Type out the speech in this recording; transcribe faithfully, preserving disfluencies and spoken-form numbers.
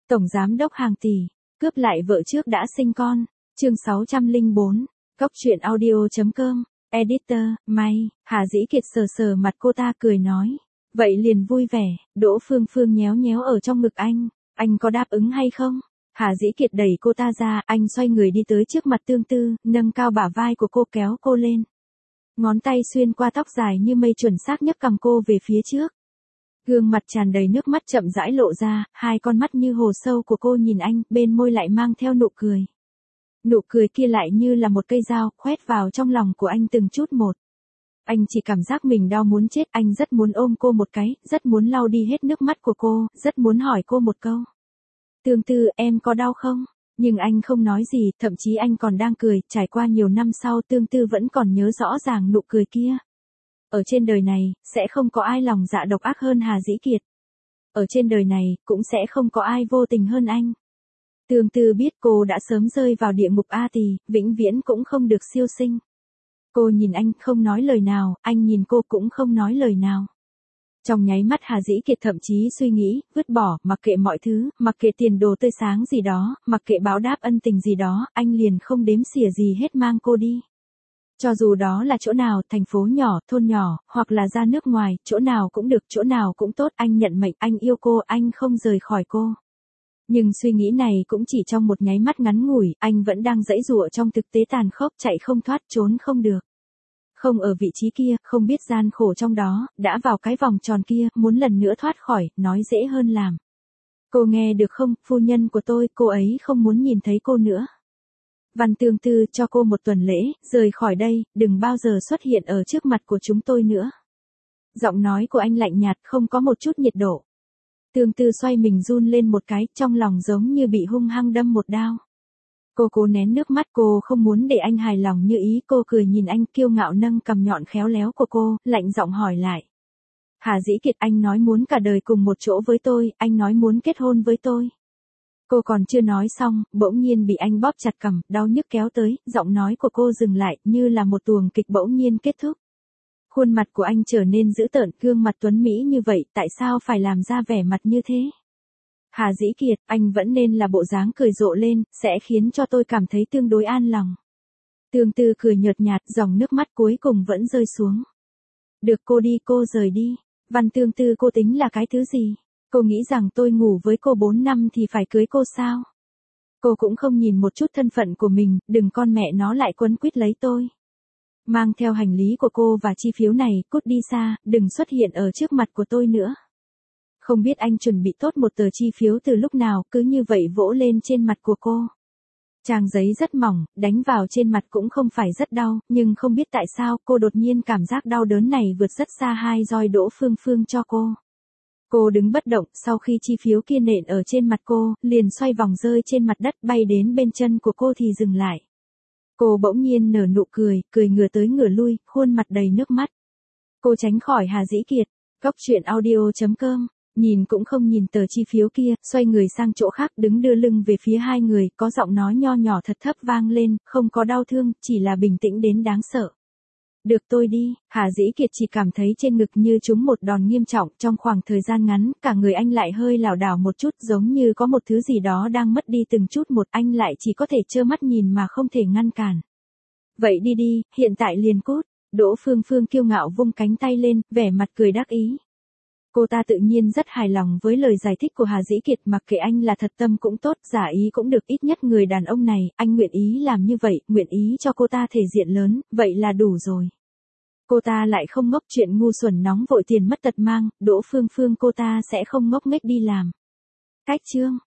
Tổng giám đốc hàng tỷ, cướp lại vợ trước đã sinh con. Chương sáu trăm lẻ bốn, Cóc truyện audio chấm com, Editor, May, Hà Dĩ Kiệt sờ sờ mặt cô ta cười nói. Vậy liền vui vẻ, Đỗ Phương Phương nhéo nhéo ở trong ngực anh, anh có đáp ứng hay không? Hà Dĩ Kiệt đẩy cô ta ra, anh xoay người đi tới trước mặt Tương Tư, nâng cao bả vai của cô kéo cô lên. Ngón tay xuyên qua tóc dài như mây chuẩn xác nhấc cầm cô về phía trước. Gương mặt tràn đầy nước mắt chậm rãi lộ ra, hai con mắt như hồ sâu của cô nhìn anh, bên môi lại mang theo nụ cười. Nụ cười kia lại như là một cây dao, khoét vào trong lòng của anh từng chút một. Anh chỉ cảm giác mình đau muốn chết, anh rất muốn ôm cô một cái, rất muốn lau đi hết nước mắt của cô, rất muốn hỏi cô một câu. Tương Tư, em có đau không? Nhưng anh không nói gì, thậm chí anh còn đang cười, trải qua nhiều năm sau Tương Tư vẫn còn nhớ rõ ràng nụ cười kia. Ở trên đời này, sẽ không có ai lòng dạ độc ác hơn Hà Dĩ Kiệt. Ở trên đời này, cũng sẽ không có ai vô tình hơn anh. Tương Tư biết cô đã sớm rơi vào địa ngục A Tỳ, vĩnh viễn cũng không được siêu sinh. Cô nhìn anh không nói lời nào, anh nhìn cô cũng không nói lời nào. Trong nháy mắt Hà Dĩ Kiệt thậm chí suy nghĩ, vứt bỏ, mặc kệ mọi thứ, mặc kệ tiền đồ tươi sáng gì đó, mặc kệ báo đáp ân tình gì đó, anh liền không đếm xỉa gì hết mang cô đi. Cho dù đó là chỗ nào, thành phố nhỏ, thôn nhỏ, hoặc là ra nước ngoài, chỗ nào cũng được, chỗ nào cũng tốt, anh nhận mệnh, anh yêu cô, anh không rời khỏi cô. Nhưng suy nghĩ này cũng chỉ trong một nháy mắt ngắn ngủi, anh vẫn đang giãy giụa trong thực tế tàn khốc, chạy không thoát, trốn không được. Không ở vị trí kia, không biết gian khổ trong đó, đã vào cái vòng tròn kia, muốn lần nữa thoát khỏi, nói dễ hơn làm. Cô nghe được không, phu nhân của tôi, cô ấy không muốn nhìn thấy cô nữa. Văn Tương Tư, cho cô một tuần lễ, rời khỏi đây, đừng bao giờ xuất hiện ở trước mặt của chúng tôi nữa. Giọng nói của anh lạnh nhạt, không có một chút nhiệt độ. Tương Tư xoay mình run lên một cái, trong lòng giống như bị hung hăng đâm một đao. Cô cố nén nước mắt, cô không muốn để anh hài lòng như ý, cô cười nhìn anh, kiêu ngạo nâng cằm nhọn khéo léo của cô, lạnh giọng hỏi lại. Hà Dĩ Kiệt, anh nói muốn cả đời cùng một chỗ với tôi, anh nói muốn kết hôn với tôi. Cô còn chưa nói xong, bỗng nhiên bị anh bóp chặt cằm, đau nhức kéo tới, giọng nói của cô dừng lại, như là một tuồng kịch bỗng nhiên kết thúc. Khuôn mặt của anh trở nên dữ tợn, gương mặt tuấn mỹ như vậy, tại sao phải làm ra vẻ mặt như thế? Hà Dĩ Kiệt, anh vẫn nên là bộ dáng cười rộ lên, sẽ khiến cho tôi cảm thấy tương đối an lòng. Tương Tư cười nhợt nhạt, dòng nước mắt cuối cùng vẫn rơi xuống. Được, cô đi, cô rời đi. Văn Tương Tư, cô tính là cái thứ gì? Cô nghĩ rằng tôi ngủ với cô bốn năm thì phải cưới cô sao? Cô cũng không nhìn một chút thân phận của mình, đừng con mẹ nó lại quấn quýt lấy tôi. Mang theo hành lý của cô và chi phiếu này, cút đi xa, đừng xuất hiện ở trước mặt của tôi nữa. Không biết anh chuẩn bị tốt một tờ chi phiếu từ lúc nào, cứ như vậy vỗ lên trên mặt của cô. Trang giấy rất mỏng, đánh vào trên mặt cũng không phải rất đau, nhưng không biết tại sao cô đột nhiên cảm giác đau đớn này vượt rất xa hai roi Đỗ Phương Phương cho cô. Cô đứng bất động, sau khi chi phiếu kia nện ở trên mặt cô, liền xoay vòng rơi trên mặt đất, bay đến bên chân của cô thì dừng lại. Cô bỗng nhiên nở nụ cười, cười ngửa tới ngửa lui, khuôn mặt đầy nước mắt. Cô tránh khỏi Hà Dĩ Kiệt. Cóc truyện audio chấm com, nhìn cũng không nhìn tờ chi phiếu kia, xoay người sang chỗ khác, đứng đưa lưng về phía hai người, có giọng nói nho nhỏ thật thấp vang lên, không có đau thương, chỉ là bình tĩnh đến đáng sợ. Được, tôi đi. Hà Dĩ Kiệt chỉ cảm thấy trên ngực như trúng một đòn nghiêm trọng, trong khoảng thời gian ngắn, cả người anh lại hơi lảo đảo một chút, giống như có một thứ gì đó đang mất đi từng chút một, anh lại chỉ có thể trơ mắt nhìn mà không thể ngăn cản. Vậy đi đi, hiện tại liền cút. Đỗ Phương Phương kiêu ngạo vung cánh tay lên, vẻ mặt cười đắc ý. Cô ta tự nhiên rất hài lòng với lời giải thích của Hà Dĩ Kiệt, mặc kệ anh là thật tâm cũng tốt, giả ý cũng được, ít nhất người đàn ông này, anh nguyện ý làm như vậy, nguyện ý cho cô ta thể diện lớn, vậy là đủ rồi. Cô ta lại không ngốc, chuyện ngu xuẩn nóng vội tiền mất tật mang, Đỗ Phương Phương cô ta sẽ không ngốc nghếch đi làm. Cách chương